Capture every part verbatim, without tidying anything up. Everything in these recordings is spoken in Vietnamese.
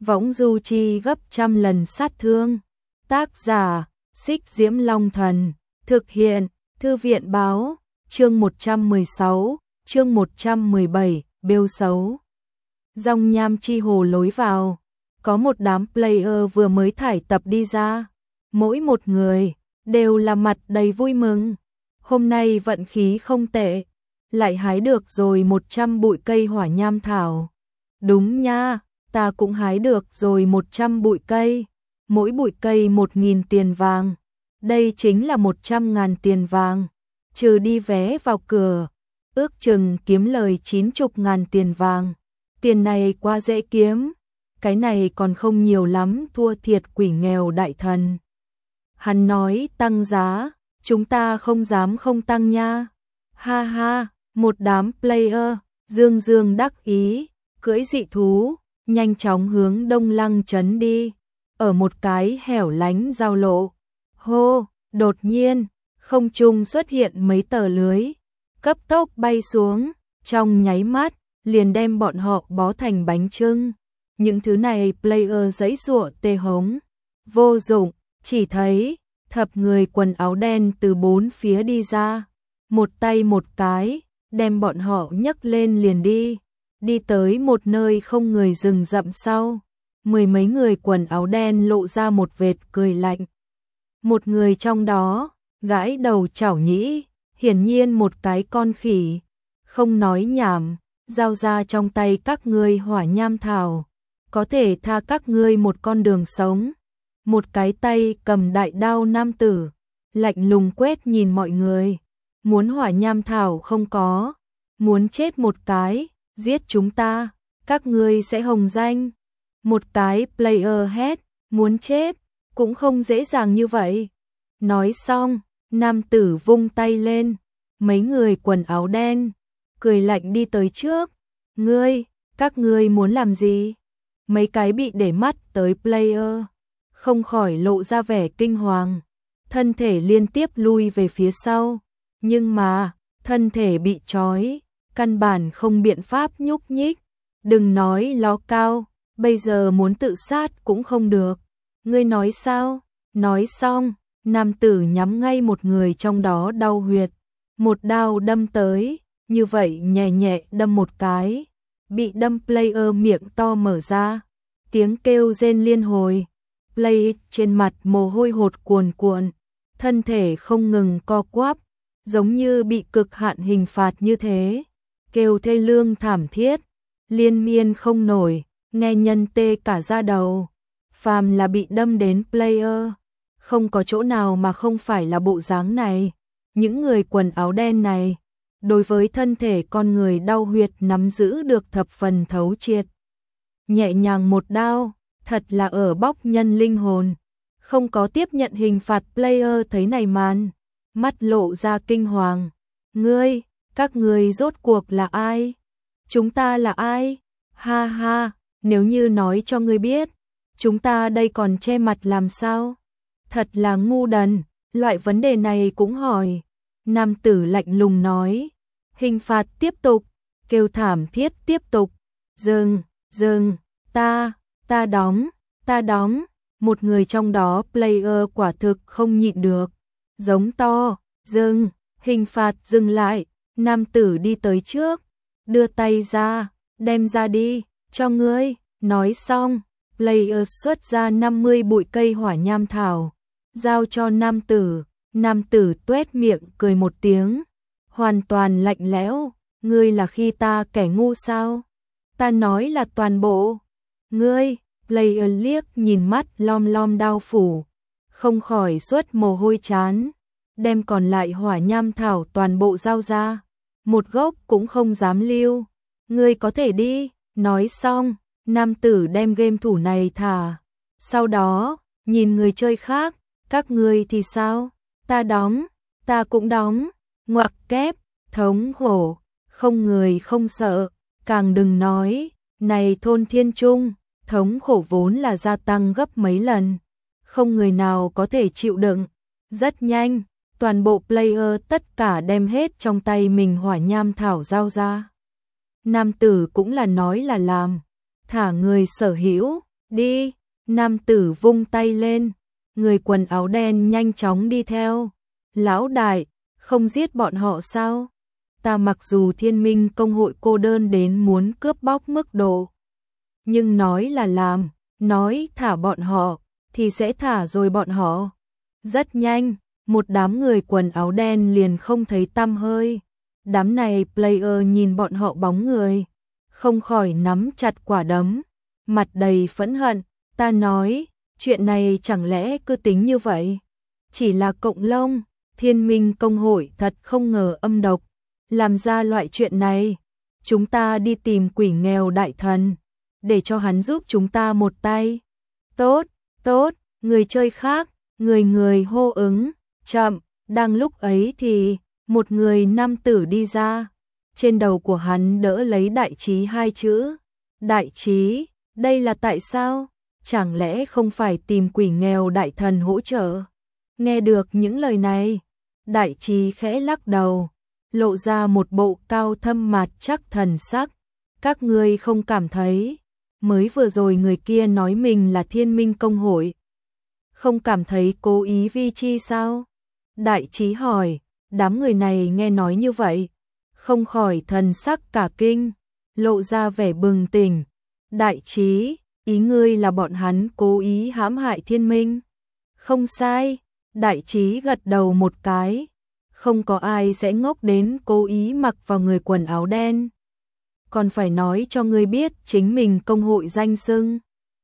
võng du chi gấp trăm lần sát thương. Tác giả, Xích Diễm Long Thần, thực hiện, Thư viện Báo, chương một trăm mười sáu, chương một trăm mười bảy, bêu xấu. Dòng nham chi hồ lối vào, có một đám player vừa mới thải tập đi ra, mỗi một người đều là mặt đầy vui mừng. Hôm nay vận khí không tệ, lại hái được rồi một trăm bụi cây hỏa nham thảo. Đúng nha, ta cũng hái được rồi một trăm bụi cây, mỗi bụi cây một nghìn tiền vàng. Đây chính là một trăm ngàn tiền vàng, trừ đi vé vào cửa, ước chừng kiếm lời chín mươi ngàn tiền vàng. Tiền này quá dễ kiếm, cái này còn không nhiều lắm, thua thiệt quỷ nghèo đại thần. Hắn nói tăng giá, chúng ta không dám không tăng nha. Ha ha, một đám player, dương dương đắc ý, cưỡi dị thú, nhanh chóng hướng Đông Lăng trấn đi. Ở một cái hẻo lánh giao lộ, hô, đột nhiên, không trung xuất hiện mấy tờ lưới, cấp tốc bay xuống, trong nháy mắt, liền đem bọn họ bó thành bánh chưng. Những thứ này player giãy giụa tê hống, vô dụng, chỉ thấy thập người quần áo đen từ bốn phía đi ra, một tay một cái, đem bọn họ nhấc lên liền đi, đi tới một nơi không người rừng rậm sau. Mười mấy người quần áo đen lộ ra một vệt cười lạnh. Một người trong đó, gãi đầu chảo nhĩ, hiển nhiên một cái con khỉ, không nói nhảm, giao ra trong tay các ngươi hỏa nham thảo, có thể tha các ngươi một con đường sống. Một cái tay cầm đại đao nam tử, lạnh lùng quét nhìn mọi người. Muốn hỏa nham thảo không có, muốn chết một cái, giết chúng ta, các ngươi sẽ hồng danh. Một cái player hét, muốn chết, cũng không dễ dàng như vậy. Nói xong, nam tử vung tay lên, mấy người quần áo đen, cười lạnh đi tới trước. Ngươi, các ngươi muốn làm gì? Mấy cái bị để mắt tới player, không khỏi lộ ra vẻ kinh hoàng, thân thể liên tiếp lui về phía sau, nhưng mà, thân thể bị trói, căn bản không biện pháp nhúc nhích, đừng nói ló cao, bây giờ muốn tự sát cũng không được. Ngươi nói sao? Nói xong, nam tử nhắm ngay một người trong đó đau huyệt, một đao đâm tới, như vậy nhẹ nhẹ đâm một cái, bị đâm player miệng to mở ra, tiếng kêu rên liên hồi. Play trên mặt mồ hôi hột cuồn cuộn, thân thể không ngừng co quắp, giống như bị cực hạn hình phạt như thế, kêu thê lương thảm thiết, liên miên không nổi, nghe nhân tê cả da đầu. Phàm là bị đâm đến player, không có chỗ nào mà không phải là bộ dáng này. Những người quần áo đen này, đối với thân thể con người đau huyệt nắm giữ được thập phần thấu triệt. Nhẹ nhàng một đao, thật là ở bóc nhân linh hồn. Không có tiếp nhận hình phạt player thấy này màn, mắt lộ ra kinh hoàng. Ngươi, các ngươi rốt cuộc là ai? Chúng ta là ai? Ha ha, nếu như nói cho ngươi biết, chúng ta đây còn che mặt làm sao? Thật là ngu đần, loại vấn đề này cũng hỏi. Nam tử lạnh lùng nói, hình phạt tiếp tục, kêu thảm thiết tiếp tục. Dừng, dừng, ta, ta đóng, ta đóng. Một người trong đó player quả thực không nhịn được, giống to, dừng, hình phạt dừng lại. Nam tử đi tới trước, đưa tay ra, đem ra đi, cho ngươi. Nói xong, player xuất ra năm mươi bụi cây hỏa nham thảo, giao cho nam tử. Nam tử tuét miệng cười một tiếng, hoàn toàn lạnh lẽo. Ngươi là khi ta kẻ ngu sao? Ta nói là toàn bộ. Ngươi, player liếc nhìn mắt lom lom đau phủ, không khỏi xuất mồ hôi chán, đem còn lại hỏa nham thảo toàn bộ giao ra, một gốc cũng không dám lưu. Ngươi có thể đi. Nói xong, nam tử đem game thủ này thả, sau đó nhìn người chơi khác, các ngươi thì sao? Ta đóng, ta cũng đóng. Ngoặc kép, thống khổ, không người không sợ, càng đừng nói, này thôn thiên trung, thống khổ vốn là gia tăng gấp mấy lần, không người nào có thể chịu đựng. Rất nhanh, toàn bộ player tất cả đem hết trong tay mình hỏa nham thảo giao ra. Nam tử cũng là nói là làm, thả người sở hữu, Đi, nam tử vung tay lên, người quần áo đen nhanh chóng đi theo. Lão đại, không giết bọn họ sao? Ta mặc dù Thiên Minh công hội cô đơn đến muốn cướp bóc mức độ, nhưng nói là làm, nói thả bọn họ, thì sẽ thả rồi bọn họ. Rất nhanh, một đám người quần áo đen liền không thấy tăm hơi. Đám này player nhìn bọn họ bóng người, không khỏi nắm chặt quả đấm, mặt đầy phẫn hận. Ta nói, chuyện này chẳng lẽ cứ tính như vậy? Chỉ là cộng lông, Thiên Minh công hội thật không ngờ âm độc, làm ra loại chuyện này. Chúng ta đi tìm quỷ nghèo đại thần, để cho hắn giúp chúng ta một tay. Tốt, tốt, người chơi khác, người người hô ứng. Chậm, đang lúc ấy thì một người nam tử đi ra, trên đầu của hắn đỡ lấy đại trí hai chữ. Đại trí, đây là tại sao? Chẳng lẽ không phải tìm quỷ nghèo đại thần hỗ trợ? Nghe được những lời này, đại trí khẽ lắc đầu, lộ ra một bộ cao thâm mặt chắc thần sắc. Các ngươi không cảm thấy, mới vừa rồi người kia nói mình là Thiên Minh công hội, không cảm thấy cố ý vi chi sao? Đại trí hỏi, đám người này nghe nói như vậy, không khỏi thần sắc cả kinh, lộ ra vẻ bừng tỉnh. Đại trí, ý ngươi là bọn hắn cố ý hãm hại Thiên Minh? Không sai, đại trí gật đầu một cái, không có ai sẽ ngốc đến cố ý mặc vào người quần áo đen. Còn phải nói cho ngươi biết chính mình công hội danh xưng.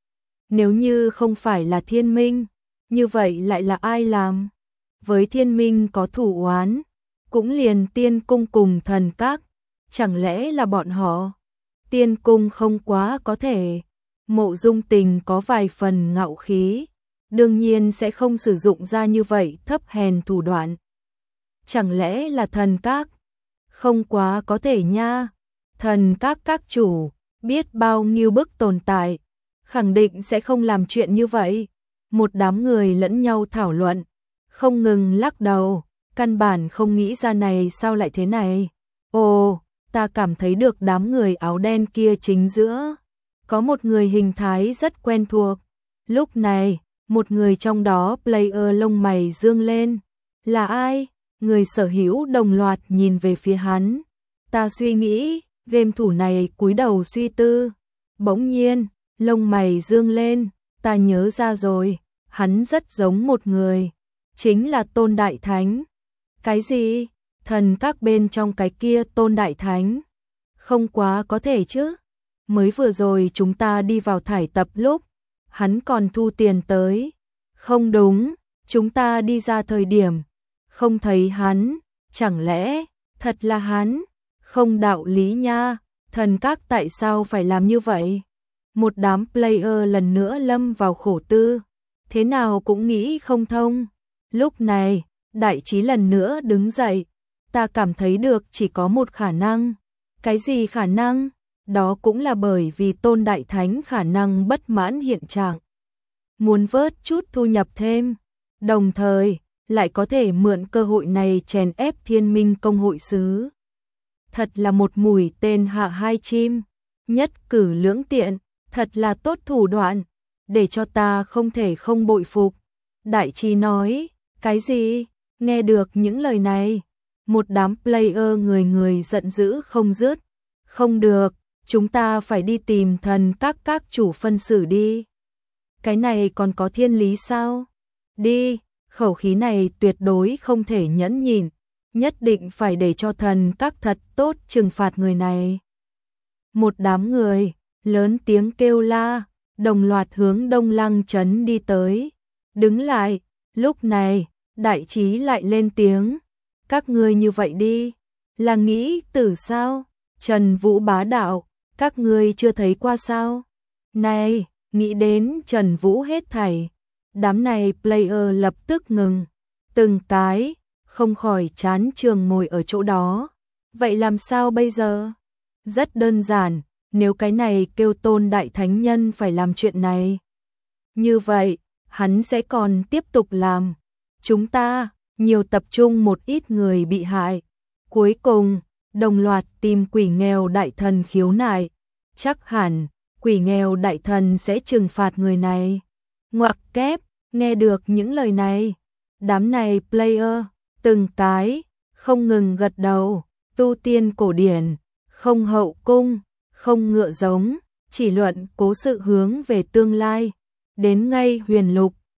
Nếu như không phải là Thiên Minh, như vậy lại là ai làm? Với Thiên Minh có thủ oán, cũng liền Tiên Cung cùng Thần Các, chẳng lẽ là bọn họ? Tiên Cung không quá có thể. Mộ Dung Tình có vài phần ngạo khí, đương nhiên sẽ không sử dụng ra như vậy thấp hèn thủ đoạn. Chẳng lẽ là Thần Các? Không quá có thể nha. Thần Các các chủ, biết bao nhiêu bức tồn tại, khẳng định sẽ không làm chuyện như vậy. Một đám người lẫn nhau thảo luận, không ngừng lắc đầu, căn bản không nghĩ ra này sao lại thế này. Ồ, ta cảm thấy được đám người áo đen kia chính giữa có một người hình thái rất quen thuộc. Lúc này, một người trong đó player lông mày dương lên. Là ai? Người sở hữu đồng loạt nhìn về phía hắn. Ta suy nghĩ, game thủ này cúi đầu suy tư. Bỗng nhiên, lông mày dương lên, ta nhớ ra rồi, hắn rất giống một người, chính là Tôn Đại Thánh. Cái gì? Thần Các bên trong cái kia Tôn Đại Thánh? Không quá có thể chứ. Mới vừa rồi chúng ta đi vào thải tập lúc, hắn còn thu tiền tới. Không đúng, chúng ta đi ra thời điểm, không thấy hắn, chẳng lẽ, thật là hắn? Không đạo lý nha, Thần Các tại sao phải làm như vậy? Một đám player lần nữa lâm vào khổ tư, thế nào cũng nghĩ không thông. Lúc này, đại trí lần nữa đứng dậy, ta cảm thấy được chỉ có một khả năng. Cái gì khả năng? Đó cũng là bởi vì Tôn Đại Thánh khả năng bất mãn hiện trạng, muốn vớt chút thu nhập thêm, đồng thời lại có thể mượn cơ hội này chèn ép Thiên Minh công hội sứ. Thật là một mũi tên hạ hai chim, nhất cử lưỡng tiện, thật là tốt thủ đoạn, để cho ta không thể không bội phục. Đại trí nói, cái gì? Nghe được những lời này, một đám player người người giận dữ không dứt. Không được, chúng ta phải đi tìm Thần Các các chủ phân xử đi. Cái này còn có thiên lý sao? Đi, khẩu khí này tuyệt đối không thể nhẫn nhịn, nhất định phải để cho Thần Các thật tốt trừng phạt người này. Một đám người lớn tiếng kêu la, đồng loạt hướng Đông Lăng trấn đi tới. Đứng lại, lúc này, đại trí lại lên tiếng. Các ngươi như vậy đi, là nghĩ tử sao? Trần Vũ bá đạo, các ngươi chưa thấy qua sao? Này, nghĩ đến Trần Vũ hết thảy, đám này player lập tức ngừng, từng cái, không khỏi chán trường ngồi ở chỗ đó. Vậy làm sao bây giờ? Rất đơn giản, nếu cái này kêu Tôn Đại Thánh Nhân phải làm chuyện này, như vậy, hắn sẽ còn tiếp tục làm. Chúng ta, nhiều tập trung một ít người bị hại. Cuối cùng, đồng loạt tìm quỷ nghèo đại thần khiếu nại. Chắc hẳn, quỷ nghèo đại thần sẽ trừng phạt người này. Ngoặc kép, nghe được những lời này, đám này player, từng cái, không ngừng gật đầu, tu tiên cổ điển, không hậu cung, không ngựa giống, chỉ luận cố sự hướng về tương lai, đến ngay huyền lục,